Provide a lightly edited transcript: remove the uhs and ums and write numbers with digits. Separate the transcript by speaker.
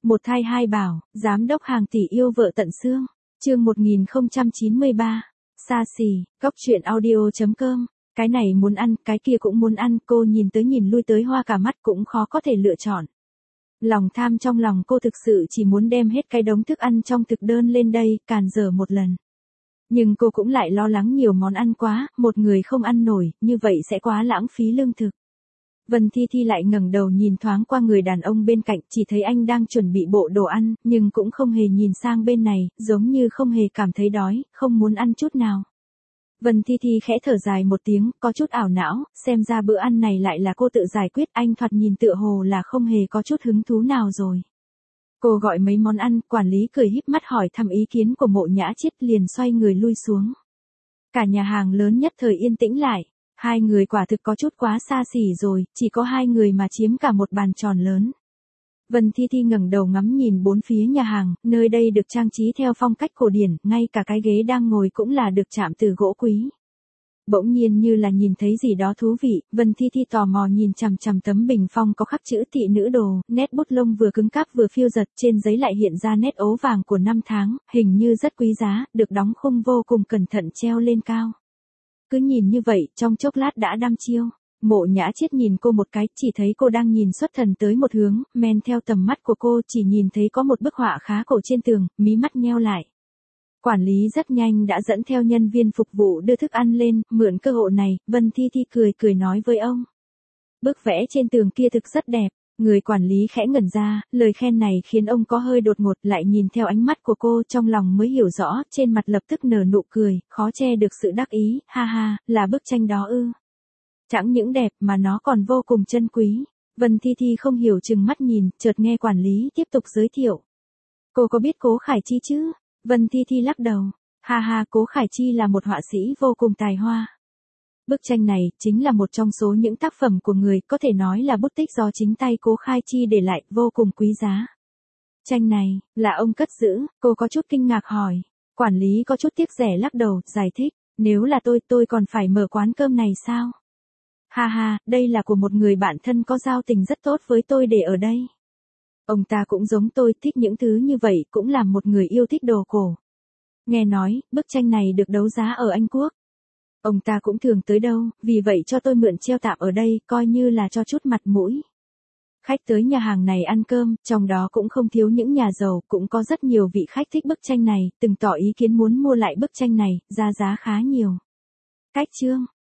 Speaker 1: Một thai hai bảo, giám đốc hàng tỷ yêu vợ tận xương. Chương 1093. Xa xỉ, góc truyện audio.com. Cái này muốn ăn, cái kia cũng muốn ăn, cô nhìn tới nhìn lui tới hoa cả mắt cũng khó có thể lựa chọn. Lòng tham trong lòng cô thực sự chỉ muốn đem hết cái đống thức ăn trong thực đơn lên đây, càn dở một lần. Nhưng cô cũng lại lo lắng nhiều món ăn quá, một người không ăn nổi, như vậy sẽ quá lãng phí lương thực. Vân Thi Thi lại ngẩng đầu nhìn thoáng qua người đàn ông bên cạnh, chỉ thấy anh đang chuẩn bị bộ đồ ăn, nhưng cũng không hề nhìn sang bên này, giống như không hề cảm thấy đói, không muốn ăn chút nào. Vân Thi Thi khẽ thở dài một tiếng, có chút ảo não, xem ra bữa ăn này lại là cô tự giải quyết, anh thoạt nhìn tựa hồ là không hề có chút hứng thú nào rồi. Cô gọi mấy món ăn, quản lý cười híp mắt hỏi thăm ý kiến của Mộ Nhã Chiết, liền xoay người lui xuống. Cả nhà hàng lớn nhất thời yên tĩnh lại. Hai người quả thực có chút quá xa xỉ rồi, chỉ có hai người mà chiếm cả một bàn tròn lớn. Vân Thi Thi ngẩng đầu ngắm nhìn bốn phía nhà hàng, nơi đây được trang trí theo phong cách cổ điển, ngay cả cái ghế đang ngồi cũng là được chạm từ gỗ quý. Bỗng nhiên như là nhìn thấy gì đó thú vị, Vân Thi Thi tò mò nhìn chằm chằm tấm bình phong có khắc chữ thị nữ đồ, nét bút lông vừa cứng cáp vừa phiêu giật, trên giấy lại hiện ra nét ố vàng của năm tháng, hình như rất quý giá, được đóng khung vô cùng cẩn thận treo lên cao. Cứ nhìn như vậy, trong chốc lát đã đăm chiêu. Mộ Nhã Chiết nhìn cô một cái, chỉ thấy cô đang nhìn xuất thần tới một hướng, men theo tầm mắt của cô chỉ nhìn thấy có một bức họa khá cổ trên tường, mí mắt nheo lại. Quản lý rất nhanh đã dẫn theo nhân viên phục vụ đưa thức ăn lên, mượn cơ hội này, Vân Thi Thi cười nói với ông. Bức vẽ trên tường kia thực rất đẹp. Người quản lý khẽ ngẩn ra, lời khen này khiến ông có hơi đột ngột, lại nhìn theo ánh mắt của cô trong lòng mới hiểu rõ, trên mặt lập tức nở nụ cười, khó che được sự đắc ý, ha ha, là bức tranh đó ư. Chẳng những đẹp mà nó còn vô cùng chân quý. Vân Thi Thi không hiểu chừng mắt nhìn, chợt nghe quản lý tiếp tục giới thiệu. Cô có biết Cố Khải Chi chứ? Vân Thi Thi lắc đầu, ha ha, Cố Khải Chi là một họa sĩ vô cùng tài hoa. Bức tranh này chính là một trong số những tác phẩm của người, có thể nói là bút tích do chính tay Cố Khải Chi để lại, vô cùng quý giá. Tranh này, là ông cất giữ, cô có chút kinh ngạc hỏi. Quản lý có chút tiếc rẻ lắc đầu, giải thích, nếu là tôi còn phải mở quán cơm này sao? Ha ha, đây là của một người bạn thân có giao tình rất tốt với tôi để ở đây. Ông ta cũng giống tôi, thích những thứ như vậy, cũng là một người yêu thích đồ cổ. Nghe nói, bức tranh này được đấu giá ở Anh Quốc. Ông ta cũng thường tới đâu, vì vậy cho tôi mượn treo tạm ở đây, coi như là cho chút mặt mũi. Khách tới nhà hàng này ăn cơm, trong đó cũng không thiếu những nhà giàu, cũng có rất nhiều vị khách thích bức tranh này, từng tỏ ý kiến muốn mua lại bức tranh này, ra giá khá nhiều. Cách chương